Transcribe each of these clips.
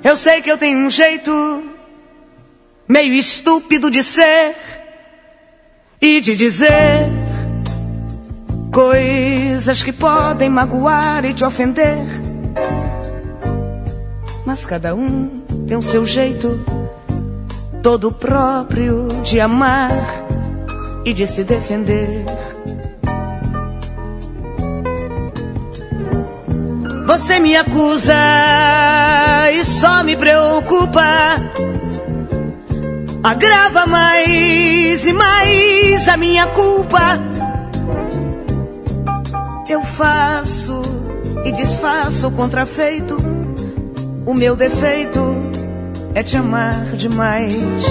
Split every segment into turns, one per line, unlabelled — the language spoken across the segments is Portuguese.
Eu sei que eu tenho um jeito meio estúpido de ser e de dizer coisas que podem magoar e te ofender. Mas cada um tem o seu jeito todo próprio de amar e de se defender. Você me acusa e só me preocupa, agrava mais e mais a minha culpa. Eu faço e desfaço o contrafeito, o meu defeito é te amar demais.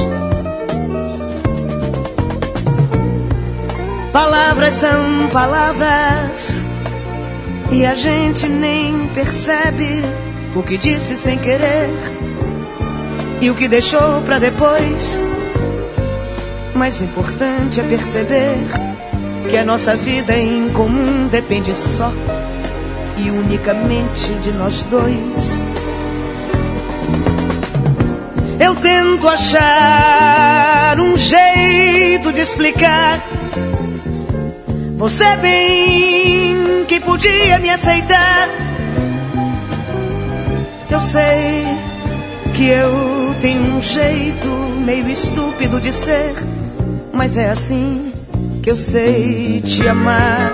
Palavras são palavras e a gente nem percebe o que disse sem querer e o que deixou pra depois. Mais importante é perceber que a nossa vida em comum depende só e unicamente de nós dois. Eu tento achar um jeito de explicar. Você bem que podia me aceitar. Eu sei que eu tenho um jeito meio estúpido de ser, mas é assim que eu sei te amar.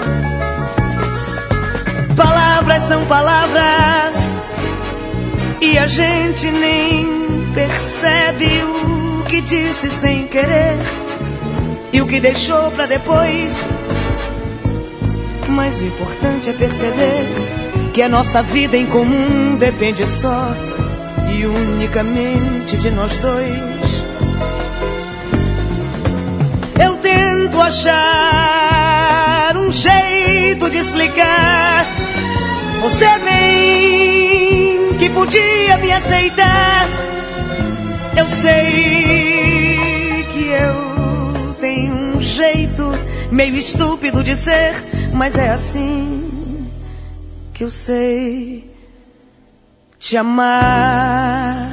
Palavras são palavras e a gente nem percebe o que disse sem querer e o que deixou pra depois. Mas o importante é perceber que a nossa vida em comum depende só e unicamente de nós dois. Eu tento achar um jeito de explicar. Você bem que podia me aceitar. Eu sei que eu tenho um jeito meio estúpido de ser, mas é assim que eu sei te amar.